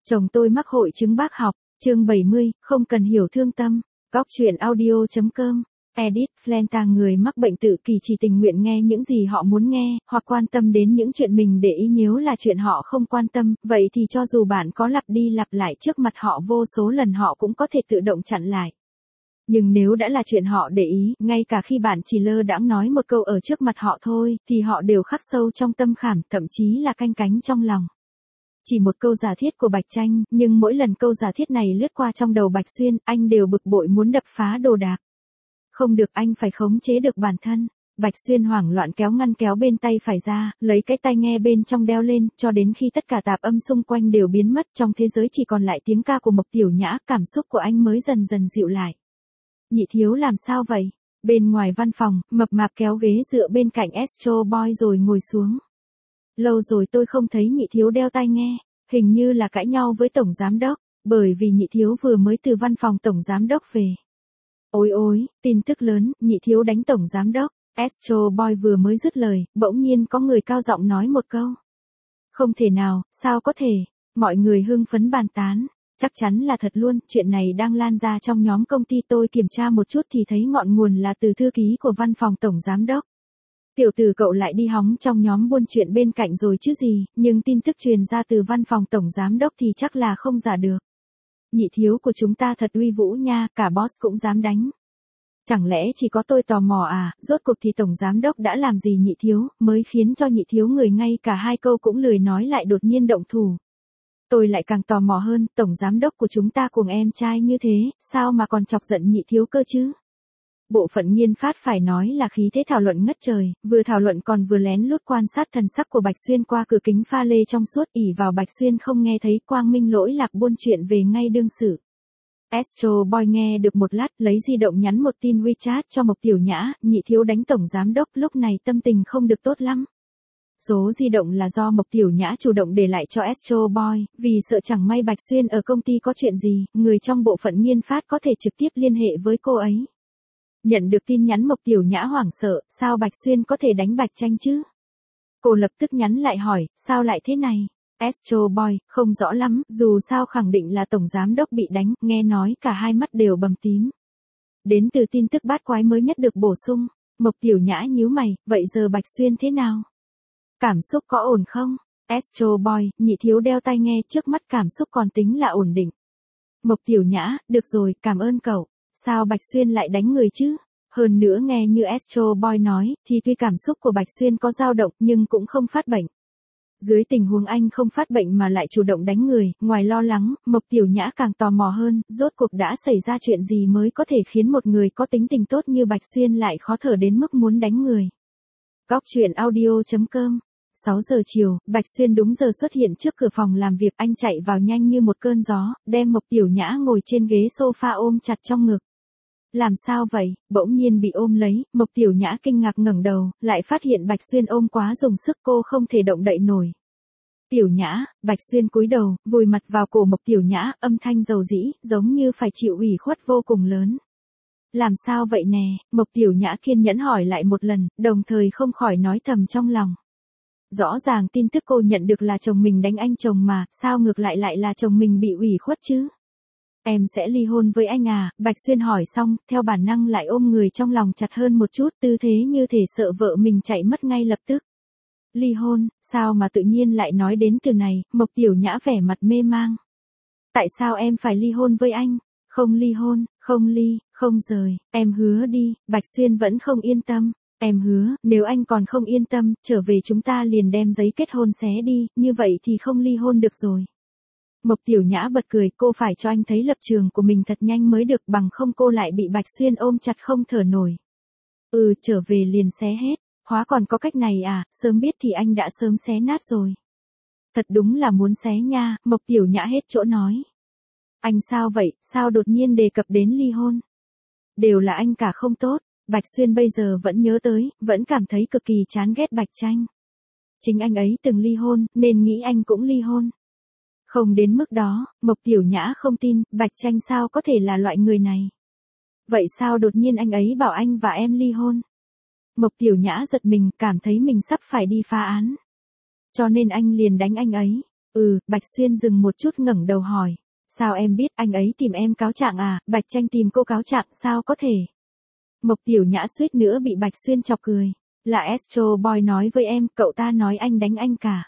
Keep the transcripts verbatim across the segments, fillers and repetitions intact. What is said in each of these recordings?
Chồng tôi mắc hội chứng bác học, chương bảy mươi, không cần hiểu thương tâm. Góc truyện audio.com. Edit, Flenta người mắc bệnh tự kỷ chỉ tình nguyện nghe những gì họ muốn nghe, hoặc quan tâm đến những chuyện mình để ý nếu là chuyện họ không quan tâm, vậy thì cho dù bạn có lặp đi lặp lại trước mặt họ vô số lần họ cũng có thể tự động chặn lại. Nhưng nếu đã là chuyện họ để ý, ngay cả khi bạn chỉ lơ đãng nói một câu ở trước mặt họ thôi, thì họ đều khắc sâu trong tâm khảm, thậm chí là canh cánh trong lòng. Chỉ một câu giả thiết của Bạch Tranh, nhưng mỗi lần câu giả thiết này lướt qua trong đầu Bạch Xuyên, anh đều bực bội muốn đập phá đồ đạc. Không được, anh phải khống chế được bản thân. Bạch Xuyên hoảng loạn kéo ngăn kéo bên tay phải ra, lấy cái tai nghe bên trong đeo lên, cho đến khi tất cả tạp âm xung quanh đều biến mất, trong thế giới chỉ còn lại tiếng ca của Mộc Tiểu Nhã, cảm xúc của anh mới dần dần dịu lại. Nhị thiếu làm sao vậy? Bên ngoài văn phòng, mập mạp kéo ghế dựa bên cạnh Astro Boy rồi ngồi xuống. Lâu rồi tôi không thấy nhị thiếu đeo tai nghe, hình như là cãi nhau với tổng giám đốc, bởi vì nhị thiếu vừa mới từ văn phòng tổng giám đốc về. Ôi ôi, tin tức lớn, nhị thiếu đánh tổng giám đốc. Astro Boy vừa mới dứt lời, bỗng nhiên có người cao giọng nói một câu. Không thể nào, sao có thể? Mọi người hưng phấn bàn tán. Chắc chắn là thật luôn, chuyện này đang lan ra trong nhóm công ty, tôi kiểm tra một chút thì thấy ngọn nguồn là từ thư ký của văn phòng tổng giám đốc. Tiểu tử cậu lại đi hóng trong nhóm buôn chuyện bên cạnh rồi chứ gì, nhưng tin tức truyền ra từ văn phòng tổng giám đốc thì chắc là không giả được. Nhị thiếu của chúng ta thật uy vũ nha, cả boss cũng dám đánh. Chẳng lẽ chỉ có tôi tò mò à, rốt cuộc thì tổng giám đốc đã làm gì nhị thiếu, mới khiến cho nhị thiếu người ngay cả hai câu cũng lười nói lại đột nhiên động thủ. Tôi lại càng tò mò hơn, tổng giám đốc của chúng ta cuồng em trai như thế, sao mà còn chọc giận nhị thiếu cơ chứ? Bộ phận nghiên phát phải nói là khí thế thảo luận ngất trời, vừa thảo luận còn vừa lén lút quan sát thần sắc của Bạch Xuyên qua cửa kính pha lê trong suốt, ỉ vào Bạch Xuyên không nghe thấy quang minh lỗi lạc buôn chuyện về ngay đương sự. Astro Boy nghe được một lát, lấy di động nhắn một tin WeChat cho Mộc Tiểu Nhã, nhị thiếu đánh tổng giám đốc, lúc này tâm tình không được tốt lắm. Số di động là do Mộc Tiểu Nhã chủ động để lại cho Astro Boy, vì sợ chẳng may Bạch Xuyên ở công ty có chuyện gì, người trong bộ phận nghiên phát có thể trực tiếp liên hệ với cô ấy. Nhận được tin nhắn Mộc Tiểu Nhã hoảng sợ, sao Bạch Xuyên có thể đánh Bạch Tranh chứ? Cô lập tức nhắn lại hỏi, sao lại thế này? Astro Boy, không rõ lắm, dù sao khẳng định là tổng giám đốc bị đánh, nghe nói cả hai mắt đều bầm tím. Đến từ tin tức bát quái mới nhất được bổ sung, Mộc Tiểu Nhã nhíu mày, vậy giờ Bạch Xuyên thế nào? Cảm xúc có ổn không? Astro Boy, nhị thiếu đeo tai nghe, trước mắt cảm xúc còn tính là ổn định. Mộc Tiểu Nhã, được rồi, cảm ơn cậu. Sao Bạch Xuyên lại đánh người chứ? Hơn nữa nghe như Astro Boy nói, thì tuy cảm xúc của Bạch Xuyên có dao động nhưng cũng không phát bệnh. Dưới tình huống anh không phát bệnh mà lại chủ động đánh người, ngoài lo lắng, Mộc Tiểu Nhã càng tò mò hơn, rốt cuộc đã xảy ra chuyện gì mới có thể khiến một người có tính tình tốt như Bạch Xuyên lại khó thở đến mức muốn đánh người. Góc truyện audio.com. sáu giờ chiều, Bạch Xuyên đúng giờ xuất hiện trước cửa phòng làm việc, anh chạy vào nhanh như một cơn gió, đem Mộc Tiểu Nhã ngồi trên ghế sofa ôm chặt trong ngực. Làm sao vậy? Bỗng nhiên bị ôm lấy, Mộc Tiểu Nhã kinh ngạc ngẩng đầu, lại phát hiện Bạch Xuyên ôm quá dùng sức, cô không thể động đậy nổi. Tiểu Nhã, Bạch Xuyên cúi đầu, vùi mặt vào cổ Mộc Tiểu Nhã, âm thanh dầu dĩ, giống như phải chịu ủy khuất vô cùng lớn. Làm sao vậy nè? Mộc Tiểu Nhã kiên nhẫn hỏi lại một lần, đồng thời không khỏi nói thầm trong lòng. Rõ ràng tin tức cô nhận được là chồng mình đánh anh chồng mà, sao ngược lại lại là chồng mình bị ủy khuất chứ? Em sẽ ly hôn với anh à? Bạch Xuyên hỏi xong, theo bản năng lại ôm người trong lòng chặt hơn một chút, tư thế như thể sợ vợ mình chạy mất ngay lập tức. Ly hôn, sao mà tự nhiên lại nói đến từ này? Mộc Tiểu Nhã vẻ mặt mê mang. Tại sao em phải ly hôn với anh? Không ly hôn, không ly, không rời, em hứa đi. Bạch Xuyên vẫn không yên tâm. Em hứa, nếu anh còn không yên tâm, trở về chúng ta liền đem giấy kết hôn xé đi, như vậy thì không ly hôn được rồi. Mộc Tiểu Nhã bật cười, cô phải cho anh thấy lập trường của mình thật nhanh mới được, bằng không cô lại bị Bạch Xuyên ôm chặt không thở nổi. Ừ, trở về liền xé hết, hóa còn có cách này à, sớm biết thì anh đã sớm xé nát rồi. Thật đúng là muốn xé nha, Mộc Tiểu Nhã hết chỗ nói. Anh sao vậy, sao đột nhiên đề cập đến ly hôn? Đều là anh cả không tốt. Bạch Xuyên bây giờ vẫn nhớ tới, vẫn cảm thấy cực kỳ chán ghét Bạch Tranh. Chính anh ấy từng ly hôn, nên nghĩ anh cũng ly hôn. Không đến mức đó, Mộc Tiểu Nhã không tin, Bạch Tranh sao có thể là loại người này. Vậy sao đột nhiên anh ấy bảo anh và em ly hôn? Mộc Tiểu Nhã giật mình, cảm thấy mình sắp phải đi phá án. Cho nên anh liền đánh anh ấy. Ừ, Bạch Xuyên dừng một chút ngẩng đầu hỏi. Sao em biết anh ấy tìm em cáo trạng à, Bạch Tranh tìm cô cáo trạng sao có thể? Mộc Tiểu Nhã suýt nữa bị Bạch Xuyên chọc cười. Là Astro Boy nói với em, cậu ta nói anh đánh anh cả.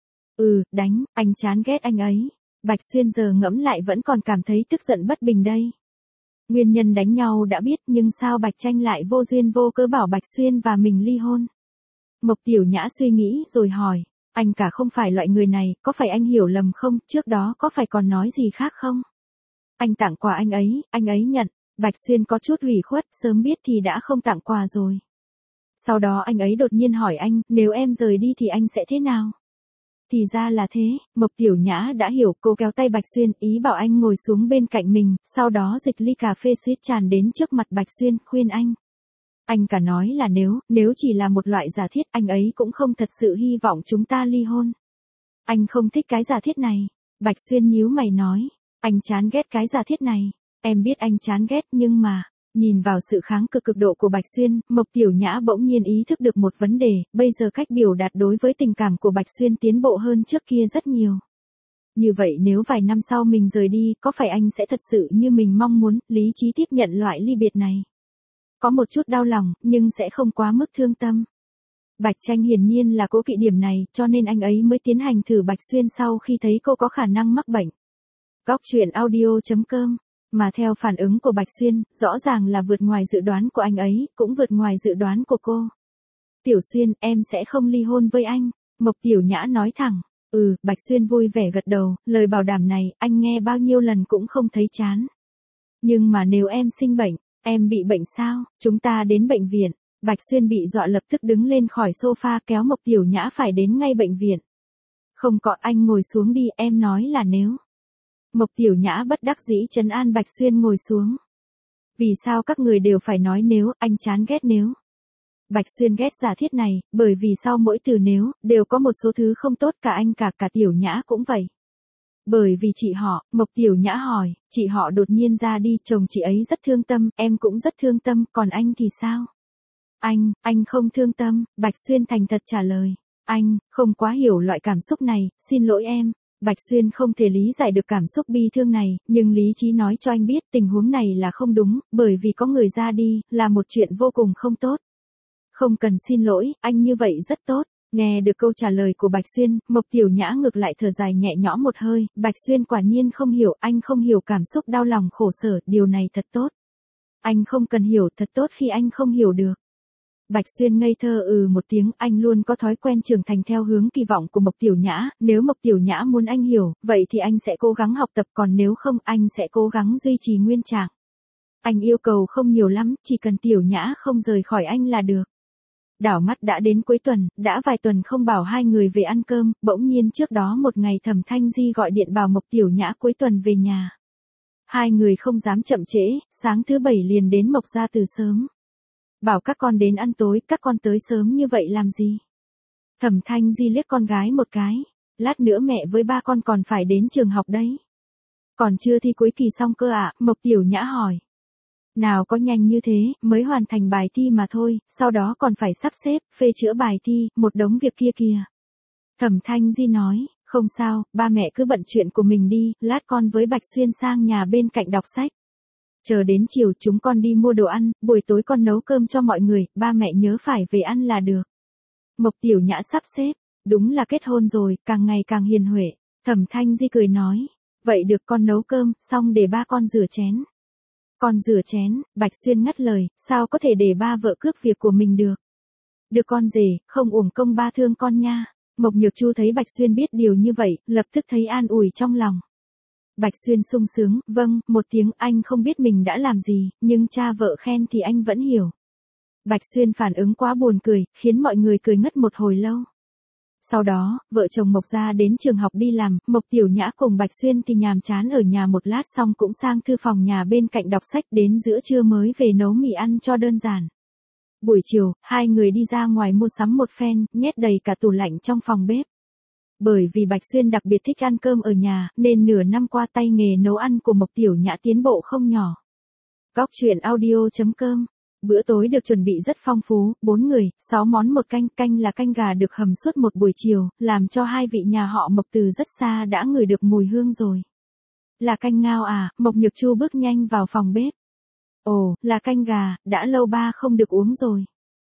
Ừ, đánh, anh chán ghét anh ấy. Bạch Xuyên giờ ngẫm lại vẫn còn cảm thấy tức giận bất bình đây. Nguyên nhân đánh nhau đã biết nhưng sao Bạch Tranh lại vô duyên vô cớ bảo Bạch Xuyên và mình ly hôn? Mộc Tiểu Nhã suy nghĩ rồi hỏi. Anh cả không phải loại người này, có phải anh hiểu lầm không, trước đó có phải còn nói gì khác không? Anh tặng quà anh ấy, anh ấy nhận. Bạch Xuyên có chút ủy khuất, sớm biết thì đã không tặng quà rồi. Sau đó anh ấy đột nhiên hỏi anh, nếu em rời đi thì anh sẽ thế nào? Thì ra là thế, Mộc Tiểu Nhã đã hiểu, cô kéo tay Bạch Xuyên, ý bảo anh ngồi xuống bên cạnh mình, sau đó dịch ly cà phê suýt tràn đến trước mặt Bạch Xuyên, khuyên anh. Anh cả nói là nếu, nếu chỉ là một loại giả thiết, anh ấy cũng không thật sự hy vọng chúng ta ly hôn. Anh không thích cái giả thiết này. Bạch Xuyên nhíu mày nói, anh chán ghét cái giả thiết này. Em biết anh chán ghét nhưng mà, nhìn vào sự kháng cự cực độ của Bạch Xuyên, Mộc Tiểu Nhã bỗng nhiên ý thức được một vấn đề, bây giờ cách biểu đạt đối với tình cảm của Bạch Xuyên tiến bộ hơn trước kia rất nhiều. Như vậy nếu vài năm sau mình rời đi, có phải anh sẽ thật sự như mình mong muốn, lý trí tiếp nhận loại ly biệt này? Có một chút đau lòng, nhưng sẽ không quá mức thương tâm. Bạch Tranh hiển nhiên là cố kỵ điểm này, cho nên anh ấy mới tiến hành thử Bạch Xuyên sau khi thấy cô có khả năng mắc bệnh. Góc truyện audio chấm com. Mà theo phản ứng của Bạch Xuyên, rõ ràng là vượt ngoài dự đoán của anh ấy, cũng vượt ngoài dự đoán của cô. Tiểu Xuyên, em sẽ không ly hôn với anh. Mộc Tiểu Nhã nói thẳng. Ừ, Bạch Xuyên vui vẻ gật đầu, lời bảo đảm này, anh nghe bao nhiêu lần cũng không thấy chán. Nhưng mà nếu em sinh bệnh, em bị bệnh sao, chúng ta đến bệnh viện. Bạch Xuyên bị dọa lập tức đứng lên khỏi sofa kéo Mộc Tiểu Nhã phải đến ngay bệnh viện. Không có, anh ngồi xuống đi, em nói là nếu. Mộc Tiểu Nhã bất đắc dĩ trấn an Bạch Xuyên ngồi xuống. Vì sao các người đều phải nói nếu, anh chán ghét nếu. Bạch Xuyên ghét giả thiết này, bởi vì sau mỗi từ nếu, đều có một số thứ không tốt, cả anh cả cả Tiểu Nhã cũng vậy. Bởi vì chị họ, Mộc Tiểu Nhã hỏi, chị họ đột nhiên ra đi, chồng chị ấy rất thương tâm, em cũng rất thương tâm, còn anh thì sao? Anh, anh không thương tâm, Bạch Xuyên thành thật trả lời. Anh, không quá hiểu loại cảm xúc này, xin lỗi em. Bạch Xuyên không thể lý giải được cảm xúc bi thương này, nhưng lý trí nói cho anh biết tình huống này là không đúng, bởi vì có người ra đi, là một chuyện vô cùng không tốt. Không cần xin lỗi, anh như vậy rất tốt. Nghe được câu trả lời của Bạch Xuyên, Mộc Tiểu Nhã ngược lại thở dài nhẹ nhõm một hơi, Bạch Xuyên quả nhiên không hiểu, anh không hiểu cảm xúc đau lòng khổ sở, điều này thật tốt. Anh không cần hiểu, thật tốt khi anh không hiểu được. Bạch Xuyên ngây thơ ừ một tiếng, anh luôn có thói quen trưởng thành theo hướng kỳ vọng của Mộc Tiểu Nhã, nếu Mộc Tiểu Nhã muốn anh hiểu, vậy thì anh sẽ cố gắng học tập, còn nếu không, anh sẽ cố gắng duy trì nguyên trạng. Anh yêu cầu không nhiều lắm, chỉ cần Tiểu Nhã không rời khỏi anh là được. Đảo mắt đã đến cuối tuần, đã vài tuần không bảo hai người về ăn cơm, bỗng nhiên trước đó một ngày Thẩm Thanh Di gọi điện bảo Mộc Tiểu Nhã cuối tuần về nhà. Hai người không dám chậm trễ, sáng thứ bảy liền đến Mộc gia từ sớm. Bảo các con đến ăn tối, các con tới sớm như vậy làm gì? Thẩm Thanh Di liếc con gái một cái. Lát nữa mẹ với ba con còn phải đến trường học đấy. Còn chưa thi cuối kỳ xong cơ ạ, à? Mộc Tiểu Nhã hỏi. Nào có nhanh như thế, mới hoàn thành bài thi mà thôi, sau đó còn phải sắp xếp, phê chữa bài thi, một đống việc kia kìa. Thẩm Thanh Di nói, không sao, ba mẹ cứ bận chuyện của mình đi, lát con với Bạch Xuyên sang nhà bên cạnh đọc sách. Chờ đến chiều chúng con đi mua đồ ăn, buổi tối con nấu cơm cho mọi người, ba mẹ nhớ phải về ăn là được. Mộc Tiểu Nhã sắp xếp, đúng là kết hôn rồi, càng ngày càng hiền huệ. Thẩm Thanh Di cười nói, vậy được con nấu cơm, xong để ba con rửa chén. Con rửa chén, Bạch Xuyên ngắt lời, sao có thể để ba vợ cướp việc của mình được. Được con rể, không uổng công ba thương con nha. Mộc Nhược Chu thấy Bạch Xuyên biết điều như vậy, lập tức thấy an ủi trong lòng. Bạch Xuyên sung sướng, vâng, một tiếng, anh không biết mình đã làm gì, nhưng cha vợ khen thì anh vẫn hiểu. Bạch Xuyên phản ứng quá buồn cười, khiến mọi người cười ngất một hồi lâu. Sau đó, vợ chồng Mộc gia đến trường học đi làm, Mộc Tiểu Nhã cùng Bạch Xuyên thì nhàm chán ở nhà một lát xong cũng sang thư phòng nhà bên cạnh đọc sách, đến giữa trưa mới về nấu mì ăn cho đơn giản. Buổi chiều, hai người đi ra ngoài mua sắm một phen, nhét đầy cả tủ lạnh trong phòng bếp. Bởi vì Bạch Xuyên đặc biệt thích ăn cơm ở nhà, nên nửa năm qua tay nghề nấu ăn của Mộc Tiểu Nhã tiến bộ không nhỏ. Góc truyện audio chấm com Bữa tối được chuẩn bị rất phong phú, bốn người, sáu món một canh, canh là canh gà được hầm suốt một buổi chiều, làm cho hai vị nhà họ Mộc từ rất xa đã ngửi được mùi hương rồi. Là canh ngao à? Mộc Nhược Chu bước nhanh vào phòng bếp. Ồ, là canh gà, đã lâu ba không được uống rồi.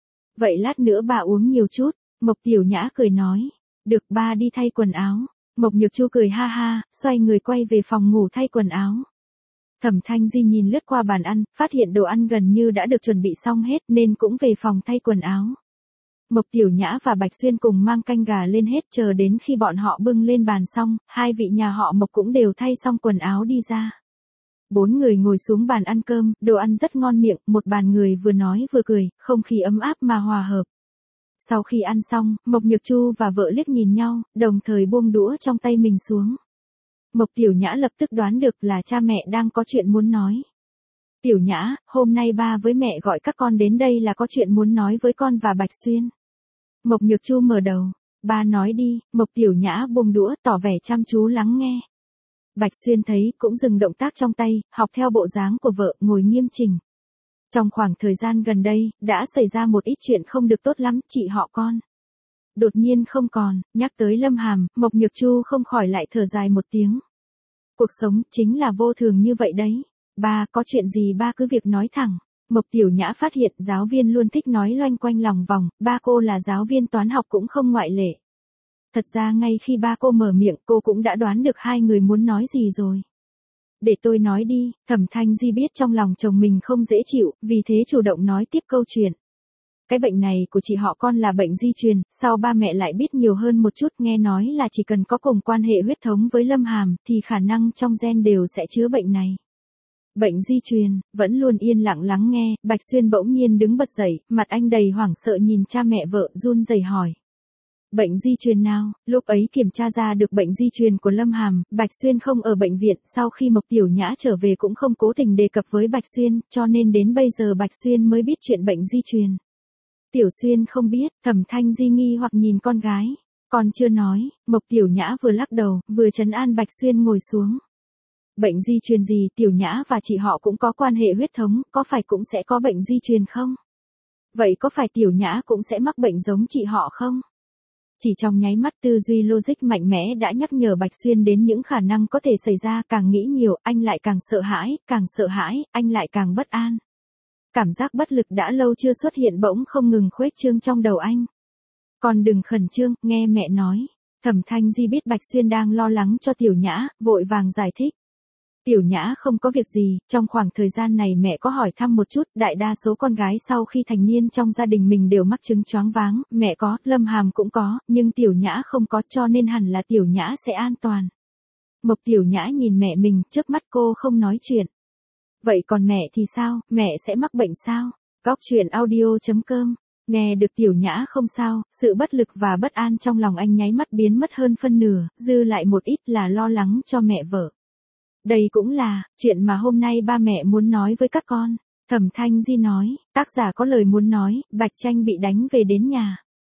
Vậy lát nữa bà uống nhiều chút, Mộc Tiểu Nhã cười nói. Được, ba đi thay quần áo. Mộc Nhược Chu cười ha ha, xoay người quay về phòng ngủ thay quần áo. Thẩm Thanh Di nhìn lướt qua bàn ăn, phát hiện đồ ăn gần như đã được chuẩn bị xong hết nên cũng về phòng thay quần áo. Mộc Tiểu Nhã và Bạch Xuyên cùng mang canh gà lên hết, chờ đến khi bọn họ bưng lên bàn xong, hai vị nhà họ Mộc cũng đều thay xong quần áo đi ra. Bốn người ngồi xuống bàn ăn cơm, đồ ăn rất ngon miệng, một bàn người vừa nói vừa cười, không khí ấm áp mà hòa hợp. Sau khi ăn xong, Mộc Nhược Chu và vợ liếc nhìn nhau, đồng thời buông đũa trong tay mình xuống. Mộc Tiểu Nhã lập tức đoán được là cha mẹ đang có chuyện muốn nói. Tiểu Nhã, hôm nay ba với mẹ gọi các con đến đây là có chuyện muốn nói với con và Bạch Xuyên. Mộc Nhược Chu mở đầu. Ba nói đi. Mộc Tiểu Nhã buông đũa tỏ vẻ chăm chú lắng nghe. Bạch Xuyên thấy cũng dừng động tác trong tay, học theo bộ dáng của vợ, ngồi nghiêm chỉnh. Trong khoảng thời gian gần đây, đã xảy ra một ít chuyện không được tốt lắm, chị họ con. Đột nhiên không còn, nhắc tới Lâm Hàm, Mộc Nhược Chu không khỏi lại thở dài một tiếng. Cuộc sống chính là vô thường như vậy đấy. Ba, có chuyện gì ba cứ việc nói thẳng. Mộc Tiểu Nhã phát hiện giáo viên luôn thích nói loanh quanh lòng vòng, ba cô là giáo viên toán học cũng không ngoại lệ. Thật ra ngay khi ba cô mở miệng cô cũng đã đoán được hai người muốn nói gì rồi. Để tôi nói đi. Thẩm Thanh Di biết trong lòng chồng mình không dễ chịu, vì thế chủ động nói tiếp câu chuyện. Cái bệnh này của chị họ con là bệnh di truyền, sau ba mẹ lại biết nhiều hơn một chút, nghe nói là chỉ cần có cùng quan hệ huyết thống với Lâm Hàm thì khả năng trong gen đều sẽ chứa bệnh này. Bệnh di truyền. Vẫn luôn yên lặng lắng nghe, Bạch Xuyên bỗng nhiên đứng bật dậy, mặt anh đầy hoảng sợ nhìn cha mẹ vợ, run rẩy hỏi. Bệnh di truyền nào? Lúc ấy kiểm tra ra được bệnh di truyền của Lâm Hàm, Bạch Xuyên không ở bệnh viện, sau khi Mộc Tiểu Nhã trở về cũng không cố tình đề cập với Bạch Xuyên, cho nên đến bây giờ Bạch Xuyên mới biết chuyện bệnh di truyền. Tiểu Xuyên không biết. Thẩm Thanh Di nghi hoặc nhìn con gái. Con chưa nói. Mộc Tiểu Nhã vừa lắc đầu, vừa trấn an Bạch Xuyên ngồi xuống. Bệnh di truyền gì? Tiểu Nhã và chị họ cũng có quan hệ huyết thống, có phải cũng sẽ có bệnh di truyền không? Vậy có phải Tiểu Nhã cũng sẽ mắc bệnh giống chị họ không? Chỉ trong nháy mắt tư duy logic mạnh mẽ đã nhắc nhở Bạch Xuyên đến những khả năng có thể xảy ra, càng nghĩ nhiều, anh lại càng sợ hãi, càng sợ hãi, anh lại càng bất an. Cảm giác bất lực đã lâu chưa xuất hiện bỗng không ngừng khuếch trương trong đầu anh. Còn đừng khẩn trương, nghe mẹ nói. Thẩm Thanh Di biết Bạch Xuyên đang lo lắng cho Tiểu Nhã, vội vàng giải thích. Tiểu Nhã không có việc gì, trong khoảng thời gian này mẹ có hỏi thăm một chút, đại đa số con gái sau khi thành niên trong gia đình mình đều mắc chứng choáng váng, mẹ có, Lâm Hàm cũng có, nhưng Tiểu Nhã không có, cho nên hẳn là Tiểu Nhã sẽ an toàn. Mộc Tiểu Nhã nhìn mẹ mình, chớp mắt cô không nói chuyện. Vậy còn mẹ thì sao, mẹ sẽ mắc bệnh sao? Góc truyện audio chấm com. Nghe được Tiểu Nhã không sao, sự bất lực và bất an trong lòng anh nháy mắt biến mất hơn phân nửa, dư lại một ít là lo lắng cho mẹ vợ. Đây cũng là chuyện mà hôm nay ba mẹ muốn nói với các con. Thẩm Thanh Di nói, tác giả có lời muốn nói, Bạch Tranh bị đánh về đến nhà.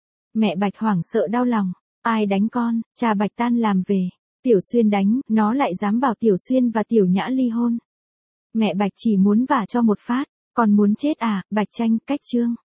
Mẹ Bạch hoảng sợ đau lòng, ai đánh con? Cha Bạch tan làm về. Tiểu Xuyên đánh, nó lại dám bảo Tiểu Xuyên và Tiểu Nhã ly hôn. Mẹ Bạch chỉ muốn vả cho một phát, còn muốn chết à? Bạch Tranh, cách chương.